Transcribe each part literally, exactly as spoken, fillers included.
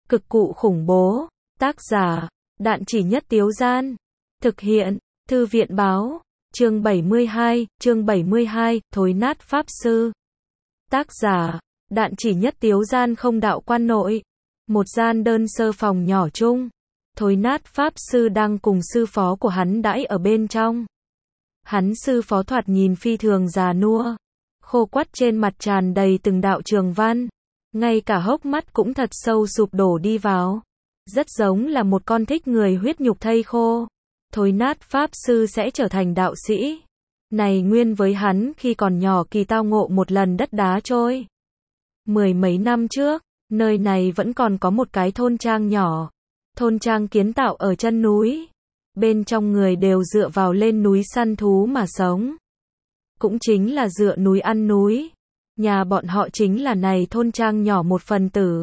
Cực cụ khủng bố. Tác giả, Đạn Chỉ Nhất Tiếu Gian. Thực hiện, Thư viện Báo. Chương bảy mươi hai, chương bảy mươi hai, Thối nát Pháp Sư. Tác giả, Đạn Chỉ Nhất Tiếu Gian. Không đạo quan nội. Một gian đơn sơ phòng nhỏ chung. Thối nát Pháp Sư đang cùng sư phó của hắn đãi ở bên trong. Hắn sư phó thoạt nhìn phi thường già nua. Khô quắt trên mặt tràn đầy từng đạo trường văn. Ngay cả hốc mắt cũng thật sâu sụp đổ đi vào. Rất giống là một con thích người huyết nhục thây khô. Thối nát Pháp Sư sẽ trở thành đạo sĩ. Này nguyên với hắn khi còn nhỏ kỳ tao ngộ một lần đất đá trôi. Mười mấy năm trước, nơi này vẫn còn có một cái thôn trang nhỏ. Thôn trang kiến tạo ở chân núi. Bên trong người đều dựa vào lên núi săn thú mà sống. Cũng chính là dựa núi ăn núi. Nhà bọn họ chính là này thôn trang nhỏ một phần tử.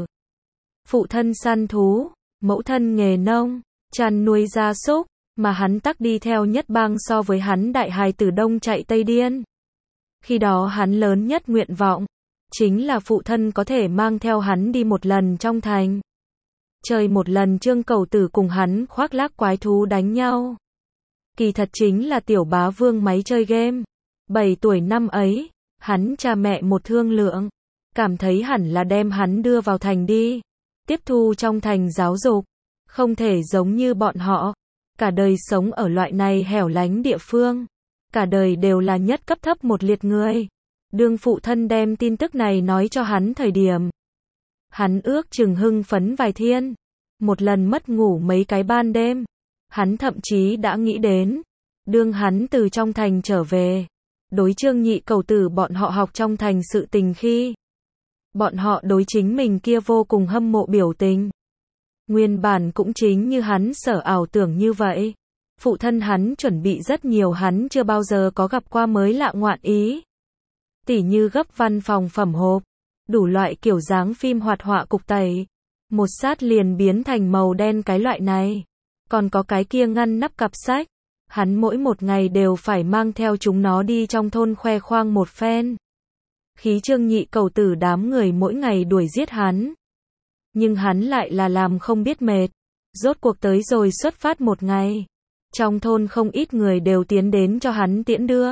Phụ thân săn thú, mẫu thân nghề nông, chăn nuôi gia súc, mà hắn tắc đi theo nhất bang so với hắn đại hài tử đông chạy tây điên. Khi đó hắn lớn nhất nguyện vọng, chính là phụ thân có thể mang theo hắn đi một lần trong thành. Chơi một lần Trương Cầu Tử cùng hắn khoác lác quái thú đánh nhau. Kỳ thật chính là tiểu bá vương máy chơi game. bảy tuổi năm ấy, hắn cha mẹ một thương lượng, cảm thấy hẳn là đem hắn đưa vào thành đi, tiếp thu trong thành giáo dục, không thể giống như bọn họ, cả đời sống ở loại này hẻo lánh địa phương, cả đời đều là nhất cấp thấp một liệt người. Đương phụ thân đem tin tức này nói cho hắn thời điểm, hắn ước chừng hưng phấn vài thiên, một lần mất ngủ mấy cái ban đêm, hắn thậm chí đã nghĩ đến, đương hắn từ trong thành trở về, đối Trương Nhị Cầu Tử bọn họ học trong thành sự tình khi, bọn họ đối chính mình kia vô cùng hâm mộ biểu tình. Nguyên bản cũng chính như hắn sở ảo tưởng như vậy. Phụ thân hắn chuẩn bị rất nhiều hắn chưa bao giờ có gặp qua mới lạ ngoạn ý. Tỉ như gấp văn phòng phẩm hộp, đủ loại kiểu dáng phim hoạt họa cục tẩy, một sát liền biến thành màu đen cái loại này. Còn có cái kia ngăn nắp cặp sách, hắn mỗi một ngày đều phải mang theo chúng nó đi trong thôn khoe khoang một phen. Khí Trương Nhị Cầu Tử đám người mỗi ngày đuổi giết hắn. Nhưng hắn lại là làm không biết mệt. Rốt cuộc tới rồi xuất phát một ngày. Trong thôn không ít người đều tiến đến cho hắn tiễn đưa.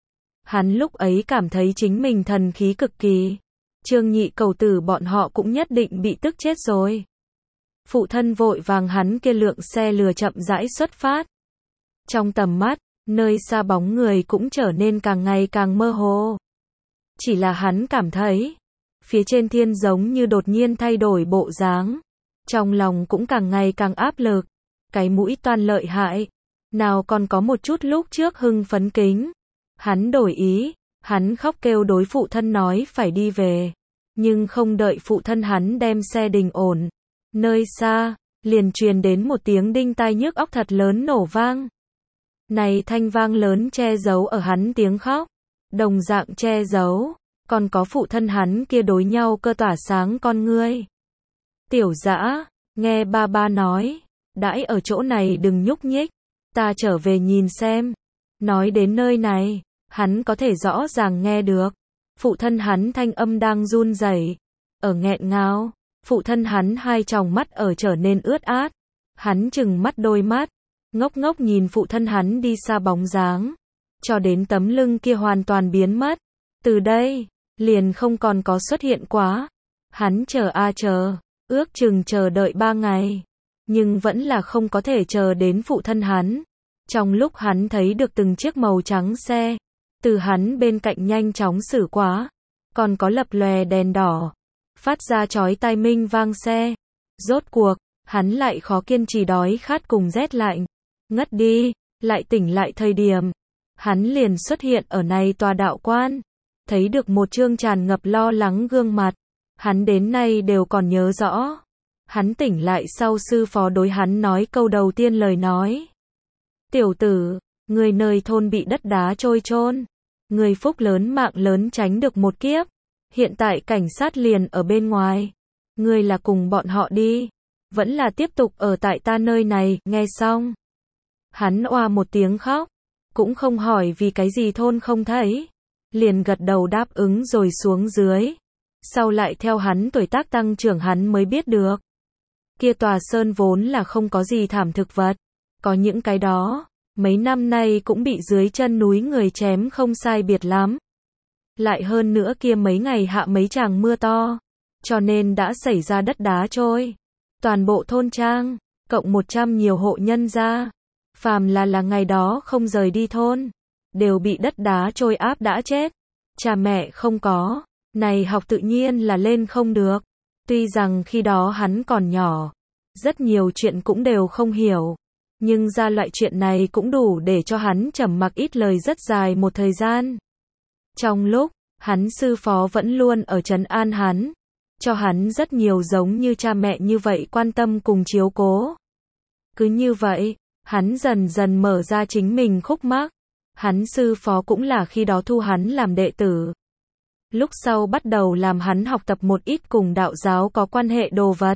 Hắn lúc ấy cảm thấy chính mình thần khí cực kỳ. Trương Nhị Cầu Tử bọn họ cũng nhất định bị tức chết rồi. Phụ thân vội vàng hắn kia lượng xe lừa chậm rãi xuất phát. Trong tầm mắt, nơi xa bóng người cũng trở nên càng ngày càng mơ hồ. Chỉ là hắn cảm thấy, phía trên thiên giống như đột nhiên thay đổi bộ dáng. Trong lòng cũng càng ngày càng áp lực. Cái mũi toan lợi hại. Nào còn có một chút lúc trước hưng phấn kính. Hắn đổi ý, hắn khóc kêu đối phụ thân nói phải đi về. Nhưng không đợi phụ thân hắn đem xe đình ổn. Nơi xa, liền truyền đến một tiếng đinh tai nhức óc thật lớn nổ vang. Này thanh vang lớn che giấu ở hắn tiếng khóc. Đồng dạng che giấu, còn có phụ thân hắn kia đối nhau cơ tỏa sáng con ngươi. Tiểu Dã, nghe ba ba nói, đãi ở chỗ này đừng nhúc nhích, ta trở về nhìn xem. Nói đến nơi này, hắn có thể rõ ràng nghe được. Phụ thân hắn thanh âm đang run rẩy, ở nghẹn ngào, phụ thân hắn hai tròng mắt ở trở nên ướt át. Hắn trừng mắt đôi mắt, ngốc ngốc nhìn phụ thân hắn đi xa bóng dáng, cho đến tấm lưng kia hoàn toàn biến mất. Từ đây, liền không còn có xuất hiện quá. Hắn chờ a chờ, ước chừng chờ đợi ba ngày, nhưng vẫn là không có thể chờ đến phụ thân hắn. Trong lúc hắn thấy được từng chiếc màu trắng xe, từ hắn bên cạnh nhanh chóng xử quá, còn có lập lòe đèn đỏ, phát ra chói tai minh vang xe. Rốt cuộc, hắn lại khó kiên trì đói khát cùng rét lạnh, ngất đi, lại tỉnh lại thời điểm. Hắn liền xuất hiện ở này tòa đạo quan, thấy được một trương tràn ngập lo lắng gương mặt, hắn đến nay đều còn nhớ rõ. Hắn tỉnh lại sau sư phó đối hắn nói câu đầu tiên lời nói. Tiểu tử, người nơi thôn bị đất đá trôi chôn, người phúc lớn mạng lớn tránh được một kiếp, hiện tại cảnh sát liền ở bên ngoài, người là cùng bọn họ đi, vẫn là tiếp tục ở tại ta nơi này. Nghe xong, hắn oa một tiếng khóc. Cũng không hỏi vì cái gì thôn không thấy, liền gật đầu đáp ứng rồi xuống dưới. Sau lại theo hắn tuổi tác tăng trưởng hắn mới biết được, Kia tòa sơn vốn là không có gì thảm thực vật. Có những cái đó, mấy năm nay cũng bị dưới chân núi người chém không sai biệt lắm. Lại hơn nữa kia mấy ngày hạ mấy tràng mưa to, cho nên đã xảy ra đất đá trôi. Toàn bộ thôn trang, cộng một trăm nhiều hộ nhân gia, phàm là là ngày đó không rời đi thôn, đều bị đất đá trôi áp đã chết. Cha mẹ không có, này học tự nhiên là lên không được. Tuy rằng khi đó hắn còn nhỏ, rất nhiều chuyện cũng đều không hiểu, nhưng ra loại chuyện này cũng đủ để cho hắn trầm mặc ít lời rất dài một thời gian. Trong lúc, hắn sư phó vẫn luôn ở trấn an hắn, cho hắn rất nhiều giống như cha mẹ như vậy quan tâm cùng chiếu cố. Cứ như vậy, hắn dần dần mở ra chính mình khúc mắc. Hắn sư phó cũng là khi đó thu hắn làm đệ tử. Lúc sau bắt đầu làm hắn học tập một ít cùng đạo giáo có quan hệ đồ vật.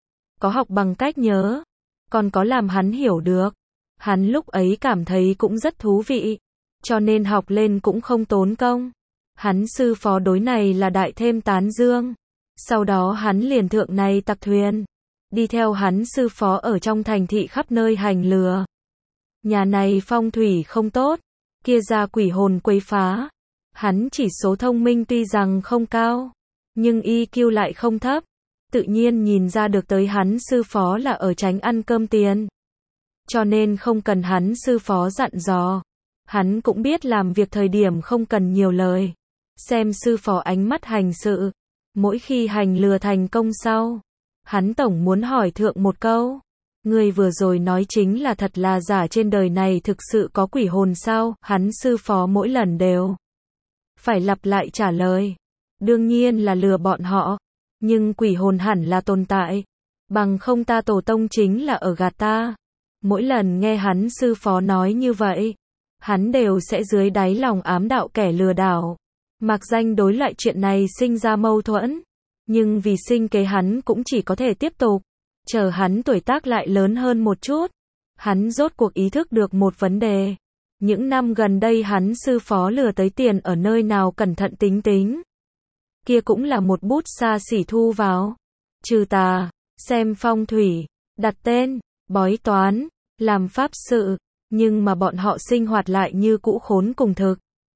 Có học bằng cách nhớ, còn có làm hắn hiểu được. Hắn lúc ấy cảm thấy cũng rất thú vị, cho nên học lên cũng không tốn công. Hắn sư phó đối này là đại thêm tán dương. Sau đó hắn liền thượng này tặc thuyền, đi theo hắn sư phó ở trong thành thị khắp nơi hành lừa. Nhà này phong thủy không tốt, kia ra quỷ hồn quấy phá. Hắn chỉ số thông minh tuy rằng không cao, nhưng i kiu lại không thấp. Tự nhiên nhìn ra được tới hắn sư phó là ở tránh ăn cơm tiền. Cho nên không cần hắn sư phó dặn dò. Hắn cũng biết làm việc thời điểm không cần nhiều lời. Xem sư phó ánh mắt hành sự. Mỗi khi hành lừa thành công sau, hắn tổng muốn hỏi thượng một câu. Người vừa rồi nói chính là thật là giả, trên đời này thực sự có quỷ hồn sao? Hắn sư phó mỗi lần đều phải lặp lại trả lời. Đương nhiên là lừa bọn họ. Nhưng quỷ hồn hẳn là tồn tại. Bằng không ta tổ tông chính là ở gạt ta. Mỗi lần nghe hắn sư phó nói như vậy, hắn đều sẽ dưới đáy lòng ám đạo kẻ lừa đảo. Mặc danh đối loại chuyện này sinh ra mâu thuẫn. Nhưng vì sinh kế hắn cũng chỉ có thể tiếp tục. Chờ hắn tuổi tác lại lớn hơn một chút. Hắn rốt cuộc ý thức được một vấn đề. Những năm gần đây hắn sư phó lừa tới tiền ở nơi nào cẩn thận tính tính. Kia cũng là một bút xa xỉ thu vào. Trừ tà, xem phong thủy, đặt tên, bói toán, làm pháp sự. Nhưng mà bọn họ sinh hoạt lại như cũ khốn cùng thực.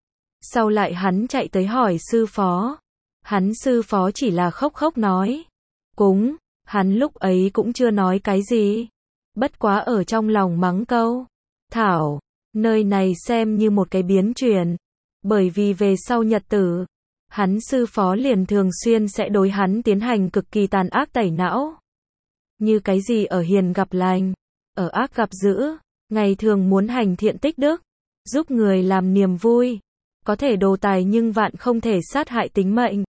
Sau lại hắn chạy tới hỏi sư phó. Hắn sư phó chỉ là khóc khóc nói. Cúng, hắn lúc ấy cũng chưa nói cái gì. Bất quá ở trong lòng mắng câu. Thảo, nơi này xem như một cái biến chuyển. Bởi vì về sau nhật tử, hắn sư phó liền thường xuyên sẽ đối hắn tiến hành cực kỳ tàn ác tẩy não. Như cái gì ở hiền gặp lành, ở ác gặp dữ, ngày thường muốn hành thiện tích đức, giúp người làm niềm vui, có thể đồ tài nhưng vạn không thể sát hại tính mệnh.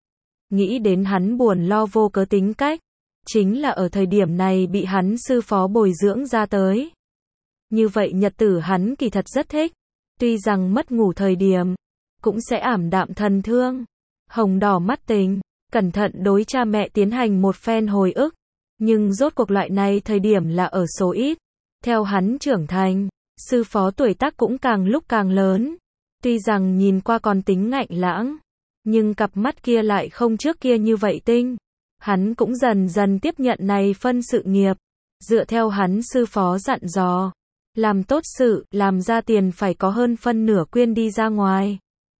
Nghĩ đến hắn buồn lo vô cớ tính cách, chính là ở thời điểm này bị hắn sư phó bồi dưỡng ra tới. Như vậy nhật tử hắn kỳ thật rất thích, tuy rằng mất ngủ thời điểm, cũng sẽ ảm đạm thần thương, hồng đỏ mắt tình, cẩn thận đối cha mẹ tiến hành một phen hồi ức. Nhưng rốt cuộc loại này thời điểm là ở số ít. Theo hắn trưởng thành, sư phó tuổi tác cũng càng lúc càng lớn. Tuy rằng nhìn qua còn tính ngạnh lãng, nhưng cặp mắt kia lại không trước kia như vậy tinh. Hắn cũng dần dần tiếp nhận này phân sự nghiệp. Dựa theo hắn sư phó dặn dò, làm tốt sự, làm ra tiền phải có hơn phân nửa quyên đi ra ngoài.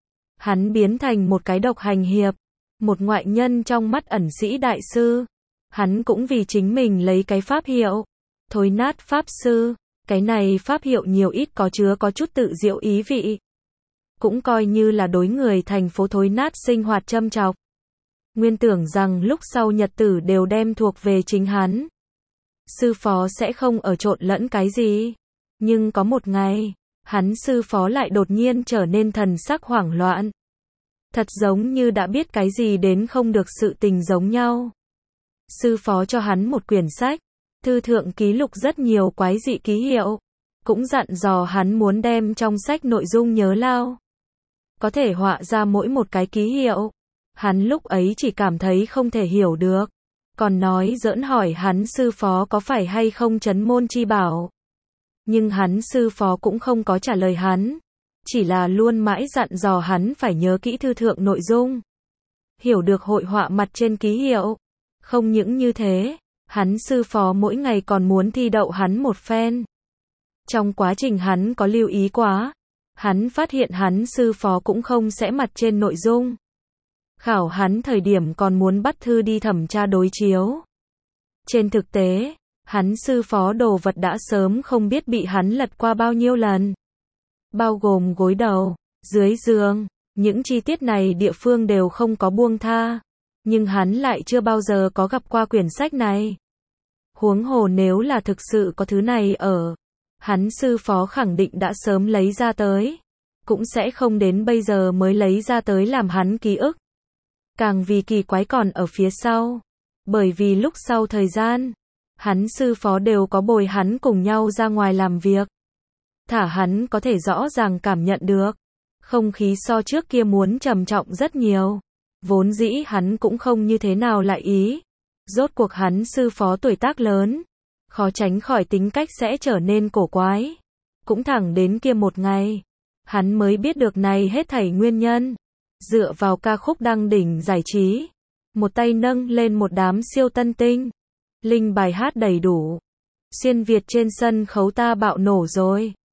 Hắn biến thành một cái độc hành hiệp, một ngoại nhân trong mắt ẩn sĩ đại sư. Hắn cũng vì chính mình lấy cái pháp hiệu, thối nát pháp sư. Cái này pháp hiệu nhiều ít có chứa có chút tự diệu ý vị. Cũng coi như là đối người thành phố thối nát sinh hoạt châm chọc. Nguyên tưởng rằng lúc sau nhật tử đều đem thuộc về chính hắn. Sư phó sẽ không ở trộn lẫn cái gì. Nhưng có một ngày, hắn sư phó lại đột nhiên trở nên thần sắc hoảng loạn. Thật giống như đã biết cái gì đến không được sự tình giống nhau. Sư phó cho hắn một quyển sách, thư thượng ký lục rất nhiều quái dị ký hiệu. Cũng dặn dò hắn muốn đem trong sách nội dung nhớ lao. Có thể họa ra mỗi một cái ký hiệu. Hắn lúc ấy chỉ cảm thấy không thể hiểu được. Còn nói giỡn hỏi hắn sư phó có phải hay không trấn môn chi bảo. Nhưng hắn sư phó cũng không có trả lời hắn. Chỉ là luôn mãi dặn dò hắn phải nhớ kỹ thư thượng nội dung. Hiểu được hội họa mặt trên ký hiệu. Không những như thế, Hắn sư phó mỗi ngày còn muốn thi đậu hắn một phen. Trong quá trình hắn có lưu ý quá, hắn phát hiện hắn sư phó cũng không sẽ mặt trên nội dung. Khảo hắn thời điểm còn muốn bắt thư đi thẩm tra đối chiếu. Trên thực tế, hắn sư phó đồ vật đã sớm không biết bị hắn lật qua bao nhiêu lần. Bao gồm gối đầu, dưới giường, những chi tiết này địa phương đều không có buông tha. Nhưng hắn lại chưa bao giờ có gặp qua quyển sách này. Huống hồ nếu là thực sự có thứ này ở, hắn sư phó khẳng định đã sớm lấy ra tới. Cũng sẽ không đến bây giờ mới lấy ra tới làm hắn ký ức. Càng vì kỳ quái còn ở phía sau. Bởi vì lúc sau thời gian, hắn sư phó đều có bồi hắn cùng nhau ra ngoài làm việc. Thả hắn có thể rõ ràng cảm nhận được. Không khí so trước kia muốn trầm trọng rất nhiều. Vốn dĩ hắn cũng không như thế nào lại ý. Rốt cuộc hắn sư phó tuổi tác lớn. Khó tránh khỏi tính cách sẽ trở nên cổ quái. Cũng thẳng đến kia một ngày. Hắn mới biết được này hết thảy nguyên nhân. Dựa vào ca khúc đăng đỉnh giải trí. Một tay nâng lên một đám siêu tân tinh. Linh bài hát đầy đủ. Xuyên Việt trên sân khấu ta bạo nổ rồi.